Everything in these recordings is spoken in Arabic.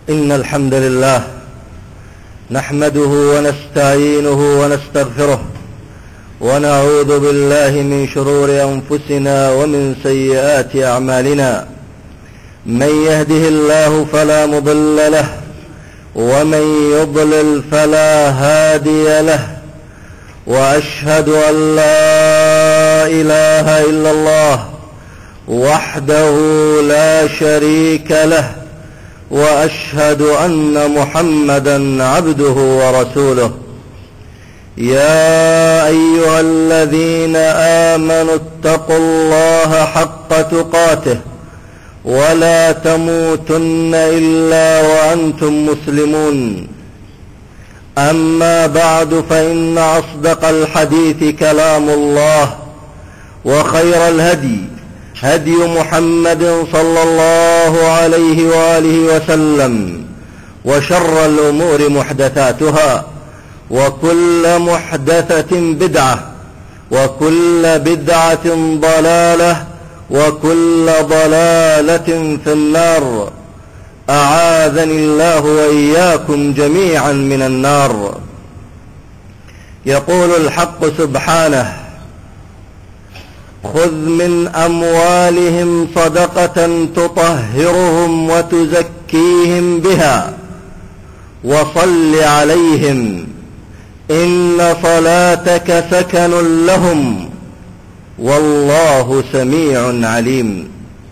إن الحمد لله نحمده ونستعينه ونستغفره ونعوذ بالله من شرور أنفسنا ومن سيئات أعمالنا. من يهده الله فلا مضل له ومن يضلل فلا هادي له، وأشهد أن لا إله إلا الله وحده لا شريك له، وأشهد أن محمدا عبده ورسوله. يا أيها الذين آمنوا اتقوا الله حق تقاته ولا تموتن إلا وأنتم مسلمون. أما بعد، فإن أصدق الحديث كلام الله، وخير الهدي هدي محمد صلى الله عليه وآله وسلم، وشر الأمور محدثاتها، وكل محدثة بدعة، وكل بدعة ضلالة، وكل ضلالة في النار. أعاذني الله وإياكم جميعا من النار. يقول الحق سبحانه: خذ من أموالهم صدقة تطهرهم وتزكيهم بها وصل عليهم إن صلاتك سكن لهم والله سميع عليم.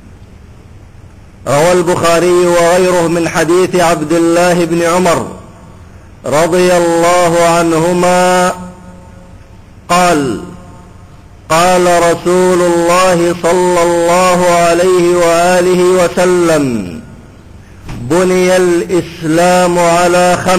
روى البخاري وغيره من حديث عبد الله بن عمر رضي الله عنهما قال: قال رسول الله صلى الله عليه وآله وسلم: بني الإسلام على 5: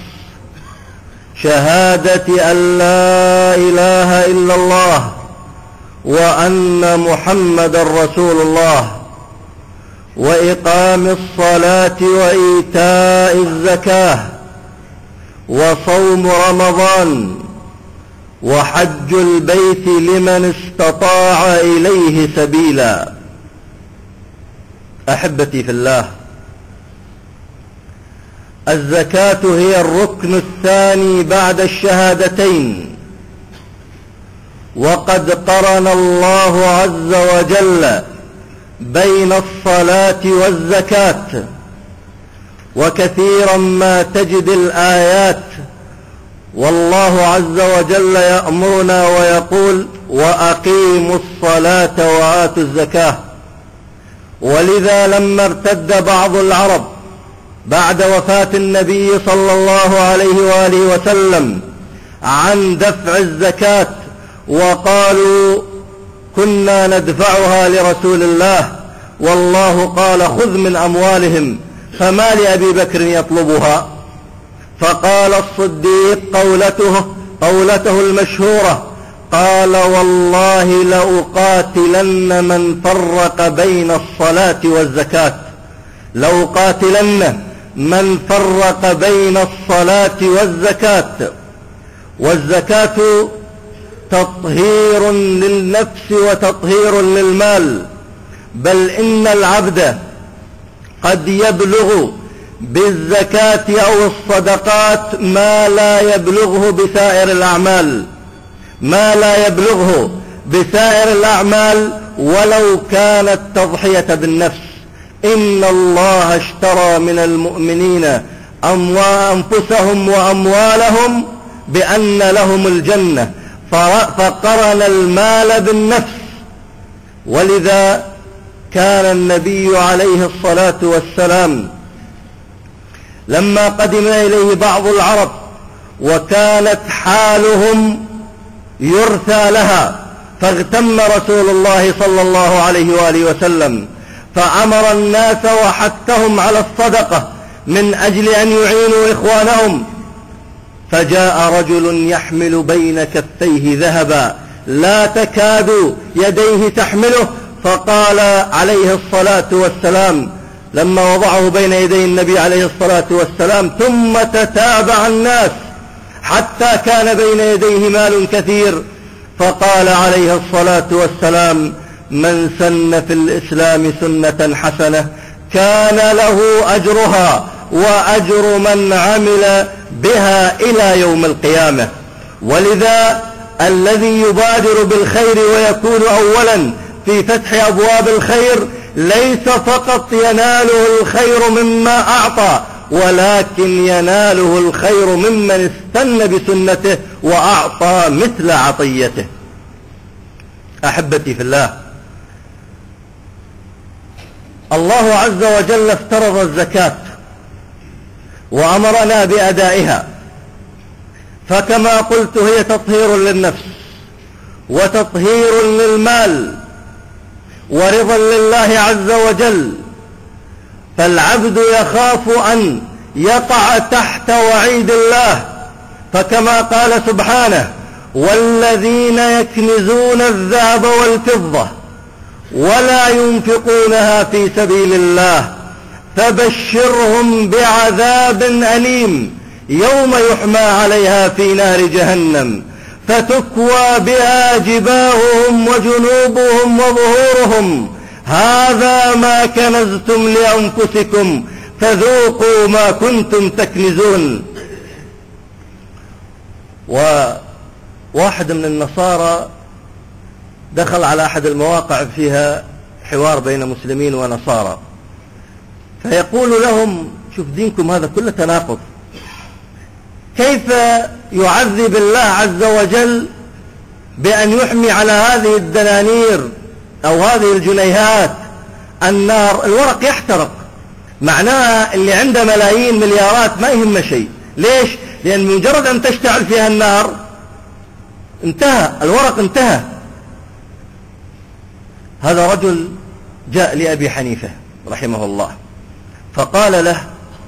شهادة أن لا إله إلا الله وأن محمدا رسول الله، وإقام الصلاة وإيتاء الزكاة، وصوم رمضان، وحج البيت لمن استطاع إليه سبيلا. أحبتي في الله، الزكاة هي الركن الثاني بعد الشهادتين، وقد قرن الله عز وجل بين الصلاة والزكاة، وكثيرا ما تجد الآيات والله عز وجل يأمرنا ويقول: وأقيموا الصلاة وآتوا الزكاة. ولذا لما ارتد بعض العرب بعد وفاة النبي صلى الله عليه وآله وسلم عن دفع الزكاة وقالوا: كنا ندفعها لرسول الله والله قال خذ من أموالهم، فما لأبي بكر يطلبها؟ فقال الصديق قولته المشهورة: قال: والله لأقاتلن من فرق بين الصلاة والزكاة، لأقاتلن من فرق بين الصلاة والزكاة. والزكاة تطهير للنفس وتطهير للمال، بل إن العبد قد يبلغ بالزكاة أو الصدقات ما لا يبلغه بسائر الأعمال ولو كانت تضحية بالنفس. إن الله اشترى من المؤمنين أنفسهم وأموالهم بأن لهم الجنة، فقرن المال بالنفس. ولذا كان النبي عليه الصلاة والسلام لما قدم إليه بعض العرب وكانت حالهم يرثى لها، فاغتم رسول الله صلى الله عليه وآله وسلم فأمر الناس وحثهم على الصدقة من أجل أن يعينوا إخوانهم. فجاء رجل يحمل بين كفيه ذهبا لا تكاد يديه تحمله، فقال عليه الصلاة والسلام لما وضعه بين يدي النبي عليه الصلاة والسلام: ثم تتابع الناس حتى كان بين يديه مال كثير، فقال عليه الصلاة والسلام: من سن في الإسلام سنة حسنة كان له أجرها وأجر من عمل بها إلى يوم القيامة. ولذا الذي يبادر بالخير ويكون أولا في فتح أبواب الخير ليس فقط يناله الخير مما أعطى، ولكن يناله الخير ممن استنى بسنته وأعطى مثل عطيته. أحبتي في الله، الله عز وجل افترض الزكاة وأمرنا بأدائها، فكما قلت هي تطهير للنفس وتطهير للمال ورضا لله عز وجل، فالعبد يخاف أن يقع تحت وعيد الله، فكما قال سبحانه: والذين يكنزون الذهب والفضة ولا ينفقونها في سبيل الله فبشرهم بعذاب أليم يوم يحمى عليها في نار جهنم فتكوى بها جباههم وجنوبهم وظهورهم هذا ما كنزتم لأنفسكم فذوقوا ما كنتم تكنزون. وواحد من النصارى دخل على أحد المواقع فيها حوار بين مسلمين ونصارى، فيقول لهم: شوف دينكم هذا كله تناقض، كيف يعذب الله عز وجل بأن يحمي على هذه الدنانير أو هذه الجنيهات النار؟ الورق يحترق، معناها اللي عنده ملايين مليارات ما يهم شيء. ليش؟ لأن مجرد أن تشتعل فيها النار انتهى الورق، انتهى. هذا رجل جاء لأبي حنيفة رحمه الله فقال له: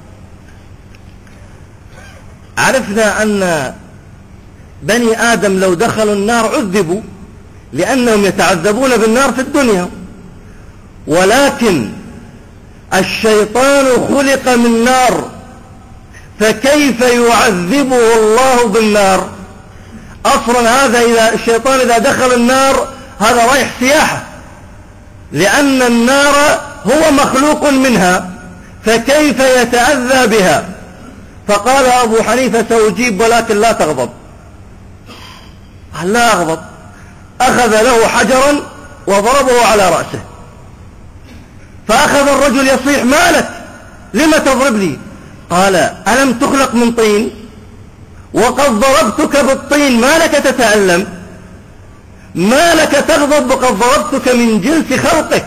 عرفنا أن بني آدم لو دخلوا النار عذبوا لأنهم يتعذبون بالنار في الدنيا، ولكن الشيطان خلق من نار، فكيف يعذبه الله بالنار؟ أصلا هذا الشيطان إذا دخل النار هذا رايح سياحة، لأن النار هو مخلوق منها، فكيف يتأذى بها؟ فقال أبو حنيفة: سأجيب ولكن لا تغضب. قال: لا أغضب. أخذ له حجرا وضربه على رأسه، فأخذ الرجل يصيح: ما لك؟ لم تضربني؟ قال: ألم تخلق من طين؟ وقد ضربتك بالطين، ما لك تتألم؟ ما لك تغضب وقد ضربتك من جنس خلقك؟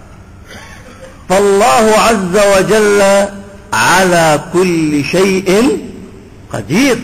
فالله عز وجل على كل شيء قدير.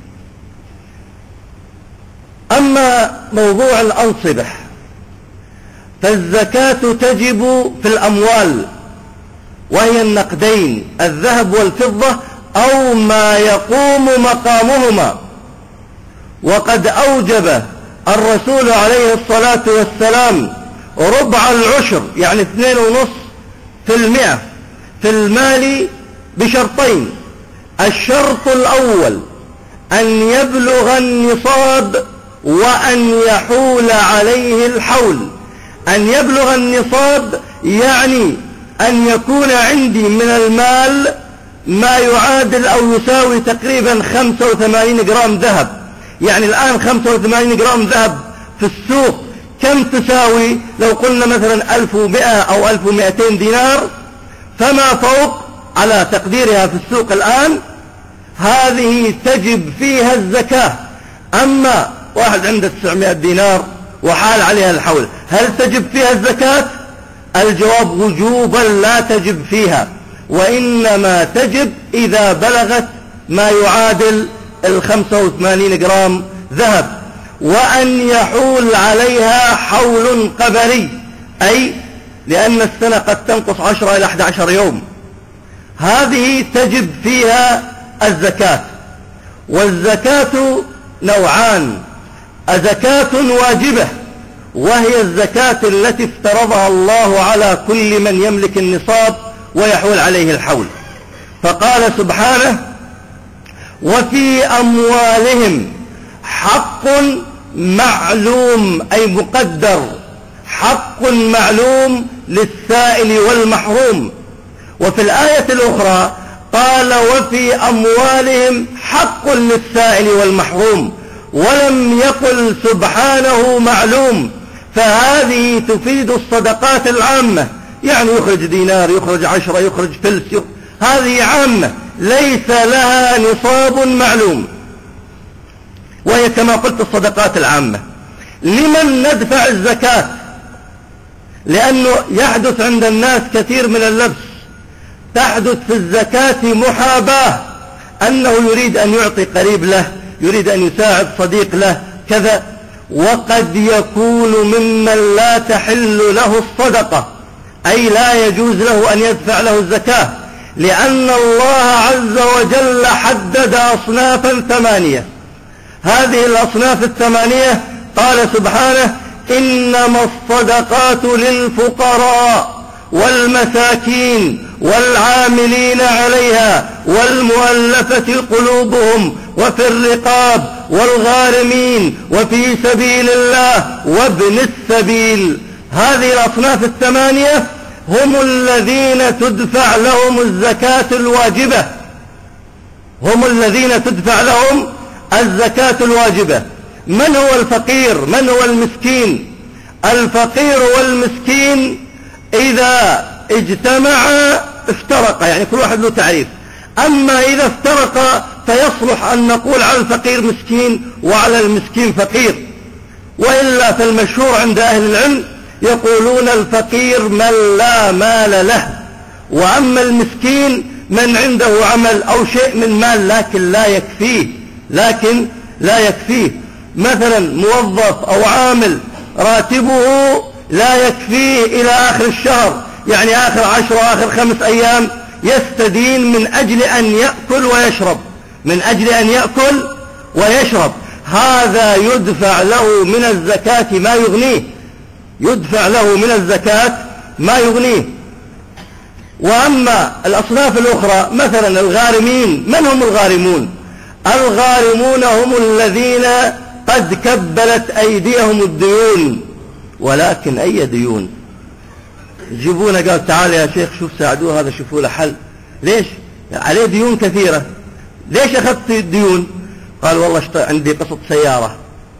أما موضوع الأنصبة فالزكاة تجب في الأموال، وهي النقدين الذهب والفضة أو ما يقوم مقامهما. وقد أوجب الرسول عليه الصلاة والسلام ربع العشر، يعني 2.5% في المال بشرطين: الشرط الأول أن يبلغ النصاب وأن يحول عليه الحول. أن يبلغ النصاب يعني أن يكون عندي من المال ما يعادل أو يساوي تقريبا 85 جرام ذهب. يعني الآن 85 جرام ذهب في السوق كم تساوي؟ لو قلنا مثلا 1100 أو 1200 دينار فما فوق على تقديرها في السوق الآن، هذه تجب فيها الزكاة. أما واحد عنده 900 دينار وحال عليها الحول، هل تجب فيها الزكاة؟ الجواب: وجوبا لا تجب فيها، وإنما تجب إذا بلغت ما يعادل 85 جرام ذهب، وأن يحول عليها حول قبلي، أي لأن السنة قد تنقص 10 إلى 11 يوم، هذه تجب فيها الزكاة. والزكاة نوعان: زكاة واجبة وهي الزكاة التي افترضها الله على كل من يملك النصاب ويحول عليه الحول، فقال سبحانه: وفي أموالهم حق معلوم، أي مقدر، حق معلوم للسائل والمحروم. وفي الآية الأخرى قال وفي أموالهم حق للسائل والمحروم، ولم يقل سبحانه معلوم. فهذه تفيد الصدقات العامة، يعني يخرج دينار، يخرج 10، يخرج فلس، هذه عامة ليس لها نصاب معلوم، وهي كما قلت الصدقات العامة. لمن ندفع الزكاة؟ لأنه يحدث عند الناس كثير من اللبس، تحدث في الزكاة محاباة، أنه يريد أن يعطي قريب له، يريد أن يساعد صديق له كذا، وقد يكون ممن لا تحل له الصدقة، أي لا يجوز له أن يدفع له الزكاة، لأن الله عز وجل حدد أصنافا 8. هذه الأصناف 8 قال سبحانه: إنما الصدقات للفقراء والمساكين والعاملين عليها والمؤلفة قلوبهم وفي الرقاب والغارمين وفي سبيل الله وابن السبيل. هذه الأصناف 8 هم الذين تدفع لهم الزكاة الواجبة، هم الذين تدفع لهم الزكاة الواجبة. من هو الفقير؟ من هو المسكين؟ الفقير والمسكين إذا اجتمعا افترقا، يعني كل واحد له تعريف. أما إذا افترقا فيصلح أن نقول على الفقير مسكين وعلى المسكين فقير، وإلا فالمشهور عند أهل العلم يقولون الفقير من لا مال له، وأما المسكين من عنده عمل أو شيء من مال لكن لا يكفيه. مثلا موظف أو عامل راتبه لا يكفيه إلى آخر الشهر، يعني آخر 10 وآخر 5 أيام يستدين من أجل أن يأكل ويشرب، من أجل أن يأكل ويشرب. هذا يدفع له من الزكاة ما يغنيه، يدفع له من الزكاة ما يغنيه. وأما الأصناف الأخرى مثلا الغارمين، من هم الغارمون؟ الغارمون هم الذين قد كبلت أيديهم الديون، ولكن أي ديون؟ يجيبونه قال تعال يا شيخ شوف ساعدوه هذا، شوفوا له حل. ليش؟ عليه ديون كثيرة. ليش أخذت الديون؟ قال والله عندي قسط سيارة،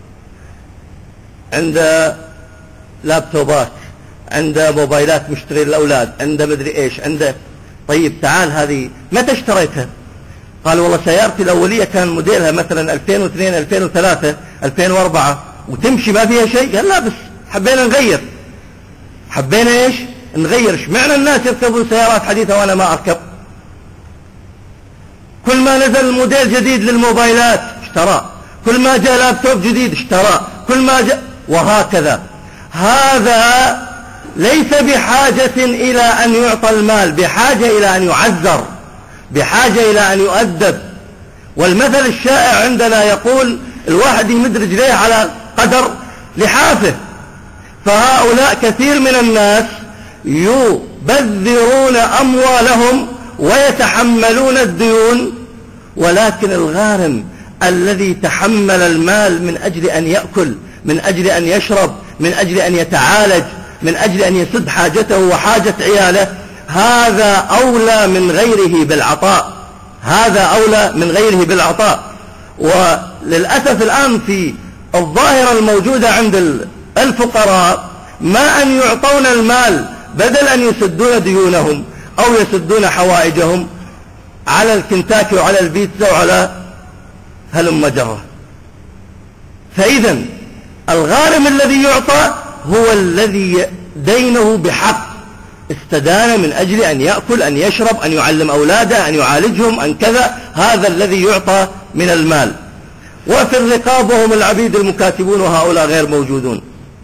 عنده لابتوبات، عنده موبايلات مشتري للأولاد، عنده مدري إيش عنده. طيب تعال هذه متى اشتريتها؟ قال والله سيارتي الأولية كان موديلها مثلا 2002 2003 2004 وتمشي ما فيها شيء. قال لا بس حبينا نغير. حبينا إيش؟ نغير. ايش معنى الناس يركبون سيارات حديثة وأنا ما أركب؟ كل ما نزل موديل جديد للموبايلات اشترى، كل ما جاء لابتوب جديد اشترى، كل ما جاء، وهكذا. هذا ليس بحاجة إلى أن يعطى المال، بحاجة إلى أن يعذر، بحاجة إلى أن يؤدب. والمثل الشائع عندنا يقول الواحد يمد رجليه على قدر لحافه. فهؤلاء كثير من الناس يبذرون أموالهم ويتحملون الديون، ولكن الغارم الذي تحمل المال من أجل أن يأكل، من أجل أن يشرب، من أجل أن يتعالج، من أجل أن يسد حاجته وحاجة عياله، هذا أولى من غيره بالعطاء، هذا أولى من غيره بالعطاء. وللأسف الآن في الظاهرة الموجودة عند الفقراء ما أن يعطون المال بدل أن يسدون ديونهم أو يسدون حوائجهم على الكنتاكي وعلى البيتزا وعلى هلم جرة. فإذا الغارم الذي يعطى هو الذي دينه بحق، استدان من أجل أن يأكل، أن يشرب، أن يعلم أولاده، أن يعالجهم، أن كذا، هذا الذي يعطى من المال. وفي الرقاب وهم العبيد المكاتبون، وهؤلاء غير موجودون.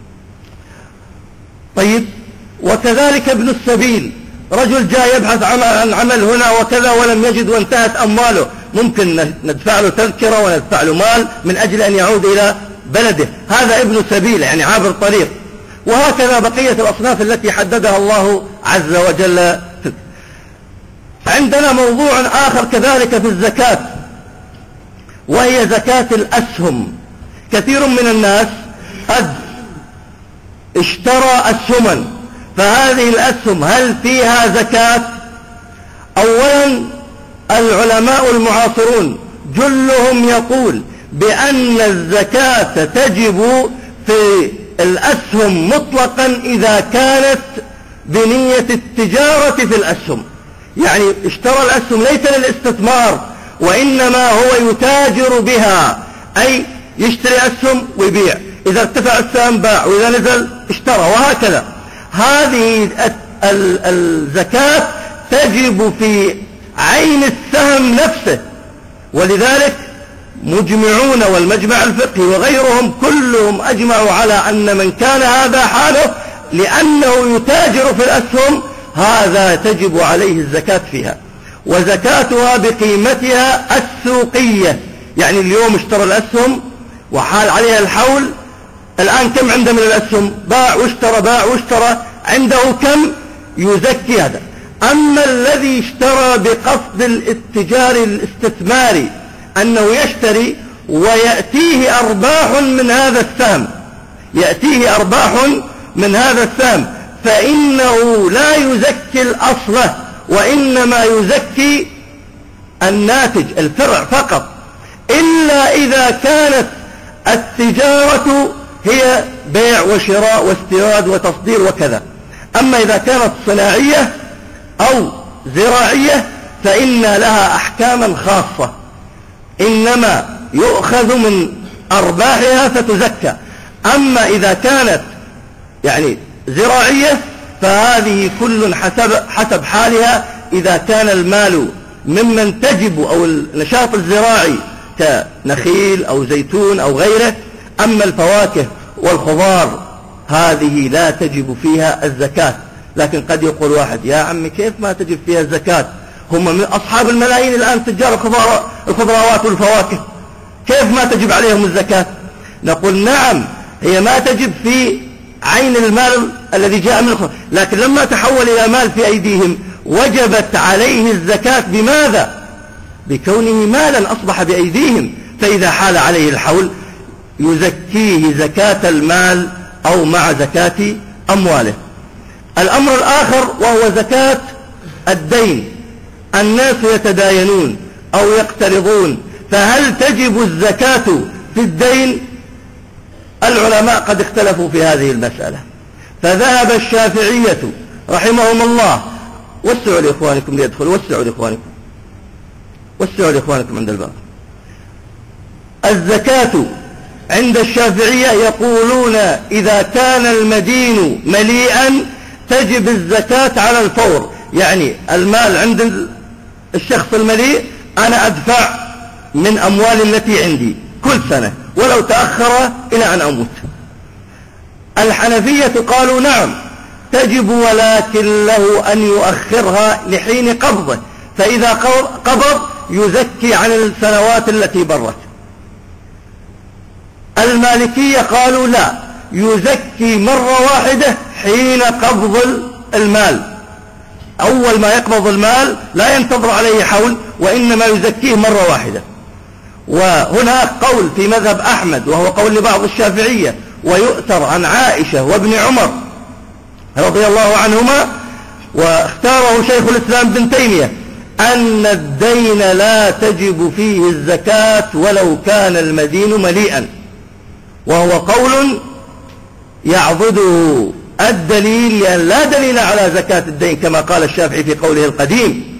طيب، وكذلك ابن السبيل، رجل جاء يبحث عن عمل هنا وكذا ولم يجد وانتهت أمواله، ممكن ندفع له تذكرة وندفع له مال من أجل أن يعود إلى بلده، هذا ابن سبيل يعني عابر طريق. وهكذا بقية الأصناف التي حددها الله عز وجل. عندنا موضوع آخر كذلك في الزكاة، وهي زكاة الأسهم. كثير من الناس قد اشترى أسهما، فهذه الأسهم هل فيها زكاة؟ أولا العلماء المعاصرون جلهم يقول بأن الزكاة تجب في الأسهم مطلقا إذا كانت بنية التجارة في الأسهم، يعني اشترى الأسهم ليس للاستثمار وإنما هو يتاجر بها، أي يشتري أسهم ويبيع، إذا ارتفع السهم باع وإذا نزل اشترى وهكذا. هذه الزكاة تجب في عين السهم نفسه، ولذلك مجمعون والمجمع الفقهي وغيرهم كلهم أجمعوا على أن من كان هذا حاله لأنه يتاجر في الأسهم هذا تجب عليه الزكاة فيها، وزكاتها بقيمتها السوقية. يعني اليوم اشترى الأسهم وحال عليها الحول، الآن كم عنده من الأسهم؟ باع واشترى باع واشترى، عنده كم يزكي هذا. أما الذي اشترى بقصد الاتجار الاستثماري أنه يشتري ويأتيه أرباح من هذا السهم، يأتيه أرباح من هذا السهم، فإنه لا يزكي الأصل وإنما يزكي الناتج الفرع فقط، إلا إذا كانت التجارة هي بيع وشراء واستيراد وتصدير وكذا. أما إذا كانت صناعية أو زراعية فإن لها أحكاما خاصة، إنما يؤخذ من أرباحها فتزكى. أما إذا كانت يعني زراعية فهذه كل حسب حالها، إذا كان المال ممن تجب أو النشاط الزراعي كنخيل أو زيتون أو غيره. أما الفواكه والخضار هذه لا تجب فيها الزكاة. لكن قد يقول واحد يا عمي كيف ما تجب فيها الزكاة؟ هم من أصحاب الملايين الآن تجار الخضروات والفواكه، كيف ما تجب عليهم الزكاة؟ نقول نعم، هي ما تجب في عين المال الذي جاء من الخضر، لكن لما تحول إلى مال في أيديهم وجبت عليه الزكاة. بماذا؟ بكونه مالا أصبح بأيديهم، فإذا حال عليه الحول يزكيه زكاة المال أو مع زكاة أمواله. الأمر الآخر وهو زكاة الدين. الناس يتداينون أو يقترضون، فهل تجب الزكاة في الدين؟ العلماء قد اختلفوا في هذه المسألة، فذهب الشافعية رحمهم الله، وسعوا لإخوانكم ليدخلوا، وسعوا لإخوانكم عند الباب. الزكاة عند الشافعية يقولون إذا كان المدين مليئا تجب الزكاة على الفور، يعني المال عند الشخص المليء أنا أدفع من أموالي التي عندي كل سنة ولو تأخر إلى أن أموت. الحنفية قالوا نعم تجب، ولكن له أن يؤخرها لحين قبضه، فإذا قبض يزكي عن السنوات التي برت. المالكية قالوا لا، يزكي مرة واحدة حين قبض المال، أول ما يقبض المال لا ينتظر عليه حول وإنما يزكيه مرة واحدة. وهناك قول في مذهب أحمد وهو قول لبعض الشافعية ويؤثر عن عائشة وابن عمر رضي الله عنهما، واختاره شيخ الإسلام بن تيمية، أن الدين لا تجب فيه الزكاة ولو كان المدين مليئا، وهو قول يعضده الدليل، لأن لا دليل على زكاة الدين كما قال الشافعي في قوله القديم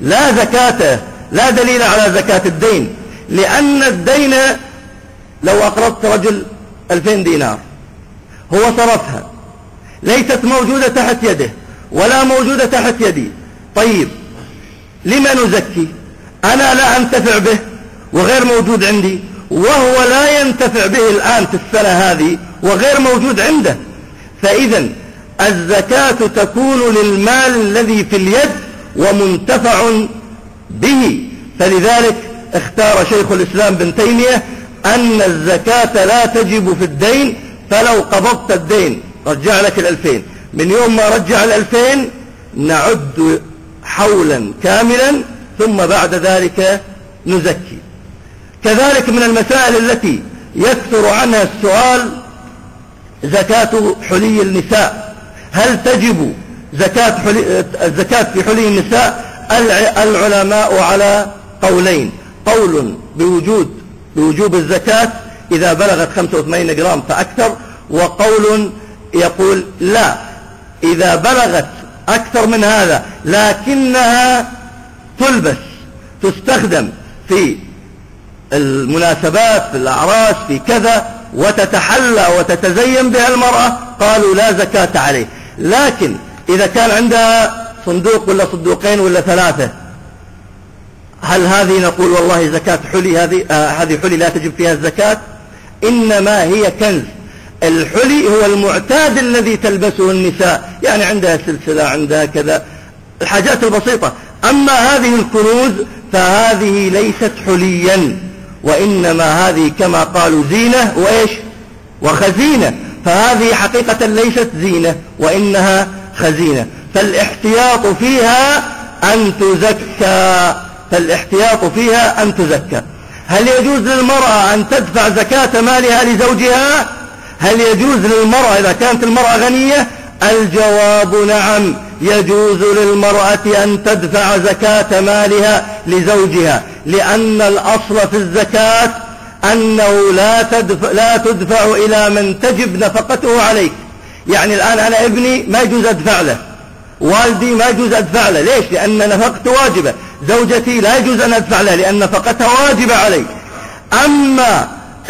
لا دليل على زكاة الدين، لأن الدين لو أقرضت رجل 2000 دينار هو صرفها ليست موجودة تحت يده ولا موجودة تحت يدي، طيب لما نزكي؟ أنا لا أنتفع به وغير موجود عندي، وهو لا ينتفع به الآن في السنة هذه وغير موجود عنده، فإذا الزكاة تكون للمال الذي في اليد ومنتفع به. فلذلك اختار شيخ الإسلام بن تيمية أن الزكاة لا تجب في الدين، فلو قبضت الدين رجع لك 2000، من يوم ما رجع 2000 نعد حولا كاملا ثم بعد ذلك نزكي. كذلك من المسائل التي يكثر عنها السؤال زكاة حلي النساء، هل تجب الزكاة في حلي النساء العلماء على قولين: قول بوجوب الزكاة إذا بلغت 85 جرام فأكثر، وقول يقول لا، إذا بلغت أكثر من هذا لكنها تلبس تستخدم في المناسبات، في الأعراس، في كذا، وتتحلى وتتزين بها المرأة، قالوا لا زكاة عليه. لكن إذا كان عندها صندوق ولا صندوقين ولا 3، هل هذه نقول والله زكاة حلي؟ هذه حلي لا تجب فيها الزكاة، إنما هي كنز. الحلي هو المعتاد الذي تلبسه النساء، يعني عندها سلسلة، عندها كذا، الحاجات البسيطة. أما هذه الكنوز فهذه ليست حليا، وإنما هذه كما قالوا زينة وإيش وخزينة، فهذه حقيقة ليست زينة وإنها خزينة. فالاحتياط فيها أن تزكى. هل يجوز للمرأة أن تدفع زكاة مالها لزوجها؟ هل يجوز للمرأة إذا كانت المرأة غنية؟ الجواب نعم، يجوز للمرأة أن تدفع زكاة مالها لزوجها، لأن الأصل في الزكاة أنه لا تدفع إلى من تجب نفقته عليك. يعني الآن أنا ابني ما يجوز أدفع له، والدي ما يجوز أدفع له، ليش؟ لأن نفقته واجبة. زوجتي لا يجوز أن أدفع لها لأن نفقتها واجبة علي. أما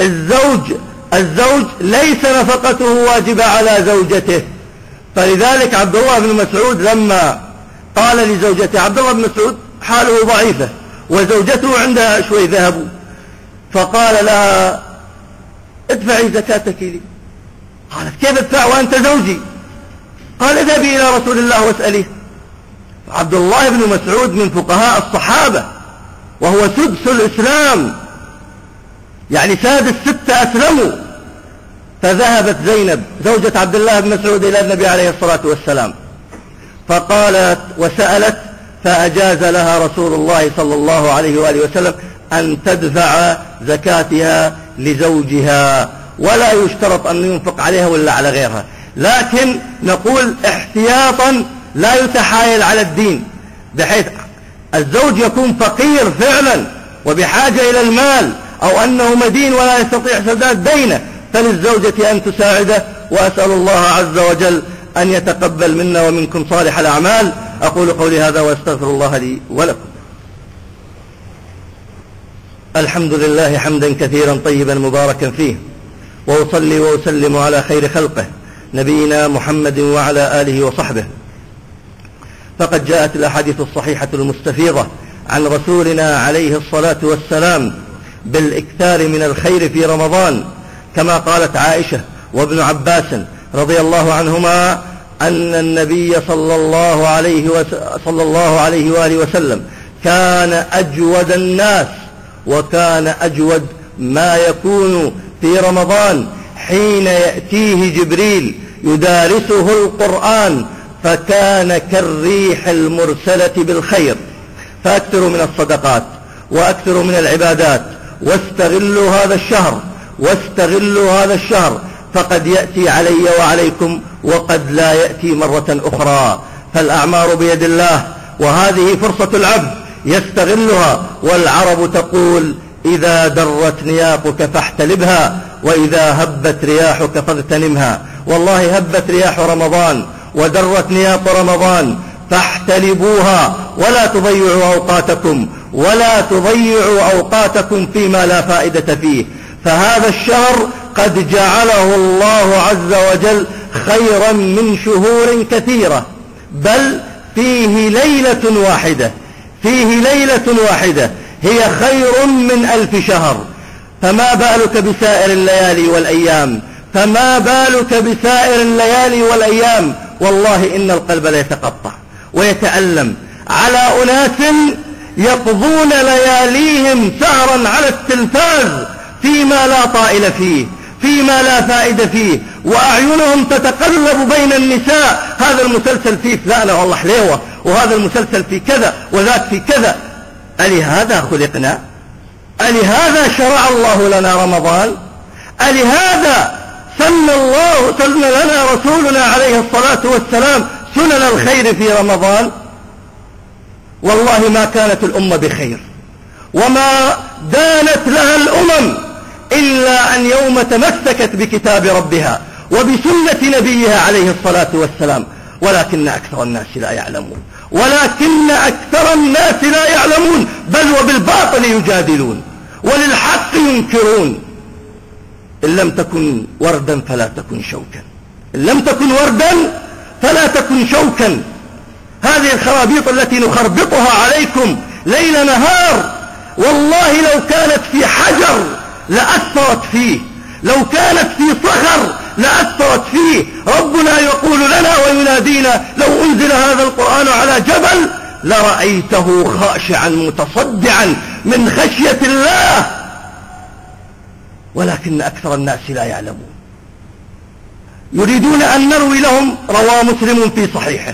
الزوج ليس نفقته واجبة على زوجته. فلذلك عبد الله بن مسعود لما قال لزوجته، عبد الله بن مسعود حاله ضعيفة وزوجته عندها شوي ذهب، فقال لها ادفعي زكاتك لي. قالت كيف ادفع وأنت زوجي؟ قال اذهبي إلى رسول الله واسأليه. عبد الله بن مسعود من فقهاء الصحابة، وهو سدس الإسلام، يعني سادس 6 أسلموا. فذهبت زينب زوجة عبد الله بن مسعود إلى النبي عليه الصلاة والسلام، فقالت وسألت، فأجاز لها رسول الله صلى الله عليه وآله وسلم أن تدفع زكاتها لزوجها، ولا يشترط أن ينفق عليها ولا على غيرها. لكن نقول احتياطا لا يتحايل على الدين، بحيث الزوج يكون فقير فعلا وبحاجة إلى المال، أو أنه مدين ولا يستطيع سداد دينه، فللزوجة أن تساعده. وأسأل الله عز وجل أن يتقبل منا ومنكم صالح الأعمال. أقول قولي هذا وأستغفر الله لي ولكم. الحمد لله حمدا كثيرا طيبا مباركا فيه، وأصلي وأسلم على خير خلقه نبينا محمد وعلى آله وصحبه. فقد جاءت الأحاديث الصحيحة المستفيضة عن رسولنا عليه الصلاة والسلام بالإكثار من الخير في رمضان، كما قالت عائشة وابن عباس رضي الله عنهما أن النبي صلى الله عليه وآله وسلم كان أجود الناس، وكان أجود ما يكون في رمضان حين يأتيه جبريل يدارسه القرآن، فكان كالريح المرسلة بالخير. فأكثروا من الصدقات وأكثروا من العبادات، واستغلوا هذا الشهر، فقد يأتي علي وعليكم وقد لا يأتي مرة أخرى. فالأعمار بيد الله، وهذه فرصة العبد يستغلها. والعرب تقول إذا درت نياقك فاحتلبها، وإذا هبت رياحك فاغتنمها. والله هبت رياح رمضان ودرت نياق رمضان، فاحتلبوها ولا تضيعوا أوقاتكم فيما لا فائدة فيه. فهذا الشهر قد جعله الله عز وجل خيرا من شهور كثيرة، بل فيه ليلة واحدة هي خير من 1000 شهر. فما بالك بسائر الليالي والأيام؟ والله إن القلب ليتقطع ويتألم على أناس يقضون لياليهم سهرا على التلفاز فيما لا طائل فيه، فيما لا فائدة فيه، وأعينهم تتقلب بين النساء، هذا المسلسل فيه فلانة والله حليوة، وهذا المسلسل فيه كذا وذاك فيه كذا. ألهذا خلقنا؟ ألهذا شرع الله لنا رمضان؟ ألهذا سن لنا رسولنا عليه الصلاة والسلام سنن الخير في رمضان؟ والله ما كانت الأمة بخير وما دانت لها الأمم إلا أن يوم تمسكت بكتاب ربها وبسنة نبيها عليه الصلاة والسلام، ولكن أكثر الناس لا يعلمون، ولكن أكثر الناس لا يعلمون، بل وبالباطل يجادلون وللحق ينكرون. إن لم تكن وردا فلا تكن شوكا، إن لم تكن وردا فلا تكن شوكا. هذه الخرابيط التي نخربطها عليكم ليل نهار والله لو كانت في حجر لأثرت فيه، لو كانت في صخر لأثرت فيه. ربنا يقول لنا وينادينا لو أنزل هذا القرآن على جبل لرأيته خاشعا متصدعا من خشية الله، ولكن أكثر الناس لا يعلمون. يريدون أن نروي لهم. روى مسلم في صحيحه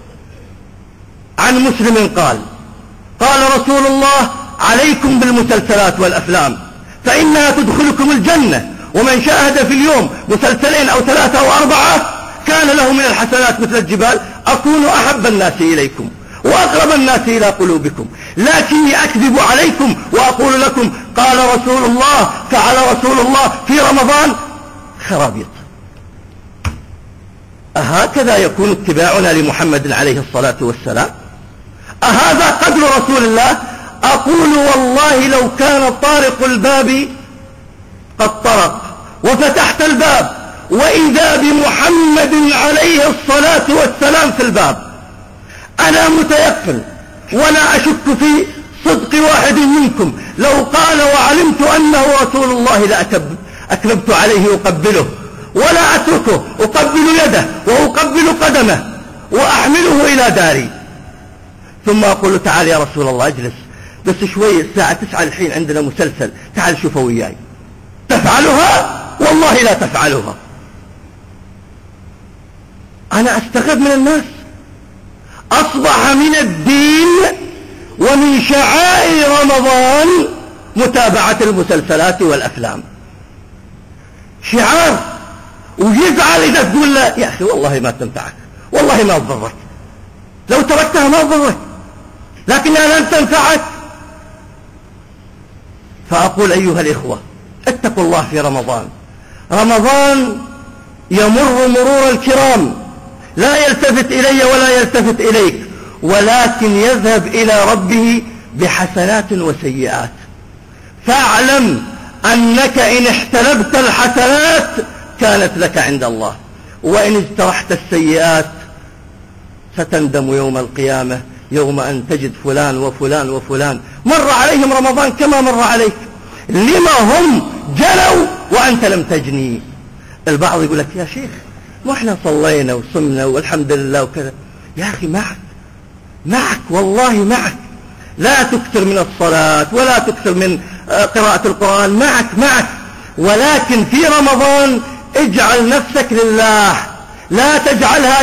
عن مسلم قال: قال رسول الله: عليكم بالمسلسلات والأفلام فإنها تدخلكم الجنة، ومن شاهد في اليوم مسلسلين أو 3 أو 4 كان له من الحسنات مثل الجبال. أكون أحب الناس إليكم وأقرب الناس إلى قلوبكم، لكني أكذب عليكم وأقول لكم قال رسول الله فعل رسول الله في رمضان. خرابيط. أهكذا يكون اتباعنا لمحمد عليه الصلاة والسلام؟ أهذا قدر رسول الله؟ أقول والله لو كان طارق الباب قد طرق وفتحت الباب وإذا بمحمد عليه الصلاة والسلام في الباب، أنا متيقن ولا أشك في صدق واحد منكم لو قال وعلمت أنه رسول الله لأكذبت عليه أقبله ولا أتركه، أقبل يده وأقبل قدمه وأحمله إلى داري، ثم أقول: تعال يا رسول الله اجلس بس شوي، الساعة 9 الحين عندنا مسلسل، تعال شوفه وياي. تفعلها؟ والله لا تفعلها. أنا أستغرب من الناس. أصبح من الدين ومن شعائر رمضان متابعة المسلسلات والأفلام، شعار، ويزعل إذا تقول له: يا أخي والله ما تنفعك، والله ما تضرك، لو تركتها ما تضرك، لكنها لن تنفعك. فأقول أيها الإخوة اتقوا الله في رمضان. رمضان يمر مرور الكرام، لا يلتفت إلي ولا يلتفت إليك، ولكن يذهب إلى ربه بحسنات وسيئات. فاعلم أنك إن احتلبت الحسنات كانت لك عند الله، وإن اجترحت السيئات ستندم يوم القيامة، يوم أن تجد فلان وفلان وفلان مر عليهم رمضان كما مر عليك، لما هم جنوا وأنت لم تجني. البعض يقول لك: يا شيخ ما احنا صلينا وصمنا والحمد لله وكذا. يا أخي معك والله معك، لا تكثر من الصلاة ولا تكثر من قراءة القرآن، معك، ولكن في رمضان اجعل نفسك لله، لا تجعلها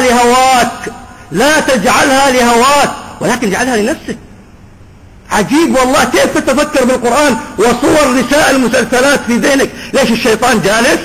لهواك، ولكن اجعلها لنفسك. عجيب والله كيف تتفكر بالقرآن وصور نساء المسلسلات في ذهنك. ليش الشيطان جالس؟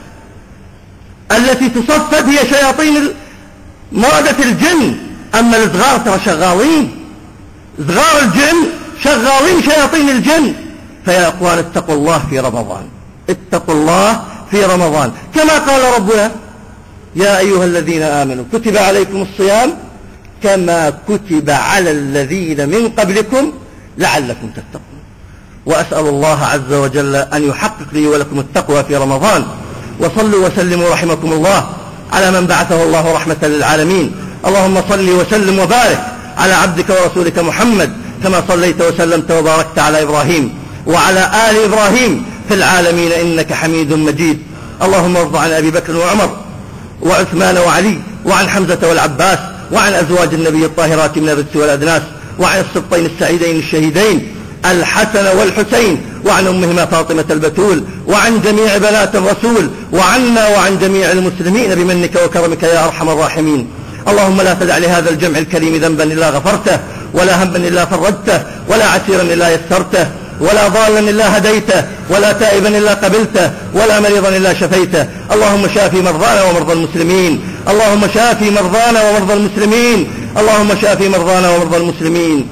التي تصفد هي شياطين مردة الجن، أما الصغار ترى شغالين، صغار الجن شغالين شياطين الجن. فيا أخوان اتقوا الله في رمضان، اتقوا الله في رمضان، كما قال ربنا: يا أيها الذين آمنوا كتب عليكم الصيام كما كتب على الذين من قبلكم لعلكم تتقون. وأسأل الله عز وجل أن يحقق لي ولكم التقوى في رمضان. وصلوا وسلموا رحمكم الله على من بعثه الله رحمة للعالمين. اللهم صل وسلم وبارك على عبدك ورسولك محمد، كما صليت وسلمت وباركت على إبراهيم وعلى آل إبراهيم في العالمين إنك حميد مجيد. اللهم ارض عن أبي بكر وعمر وعثمان وعلي وعن حمزة والعباس وعن أزواج النبي الطاهرات من الرجس والأدناس وعن السبطين السعيدين الشهيدين الحسن والحسين وعن أمهما فاطمة البتول وعن جميع بنات الرسول وعنا وعن جميع المسلمين بمنك وكرمك يا أرحم الراحمين. اللهم لا تدع لهذا الجمع الكريم ذنبا إلا غفرته، ولا هما إلا فرجته، ولا عسيرا إلا يسرته، ولا ضالا إلا هديته، ولا تائبا إلا قبلته، ولا مريضا إلا شفيته. اللهم شافي مرضانا ومرضى المسلمين، اللهم شافي مرضانا ومرضى المسلمين، اللهم شافي مرضانا ومرضى المسلمين.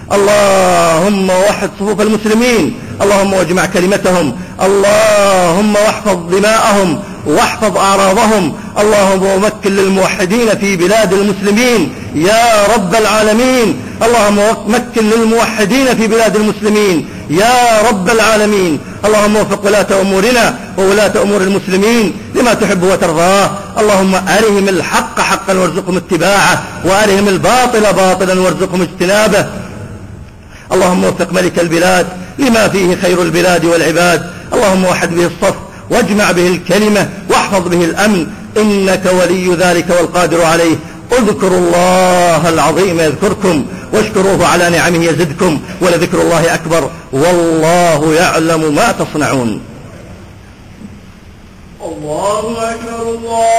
اللهم وحد صفوف المسلمين، اللهم واجمع كلمتهم، اللهم واحفظ دماءهم واحفظ أعراضهم، اللهم مكن للموحدين في بلاد المسلمين يا رب العالمين، اللهم مكن للموحدين في بلاد المسلمين يا رب العالمين، اللهم وفق ولاة أمورنا وولاة أمور المسلمين لما تحب وترضاه، اللهم أرهم الحق حقا وارزقهم اتباعه، وأرهم الباطل باطلا وارزقهم اجتنابه، اللهم وفق ملك البلاد لما فيه خير البلاد والعباد، اللهم وحد به الصف واجمع به الكلمة واحفظ به الأمن، إنك ولي ذلك والقادر عليه. اذكروا الله العظيم يذكركم، واشكروه على نعمه يزدكم، ولذكر الله أكبر، والله يعلم ما تصنعون. الله أكبر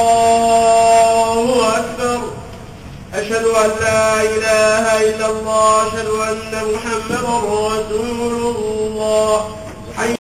الله أكبر، أشهد أن لا إله إلا الله، أشهد أن محمدا رسول الله.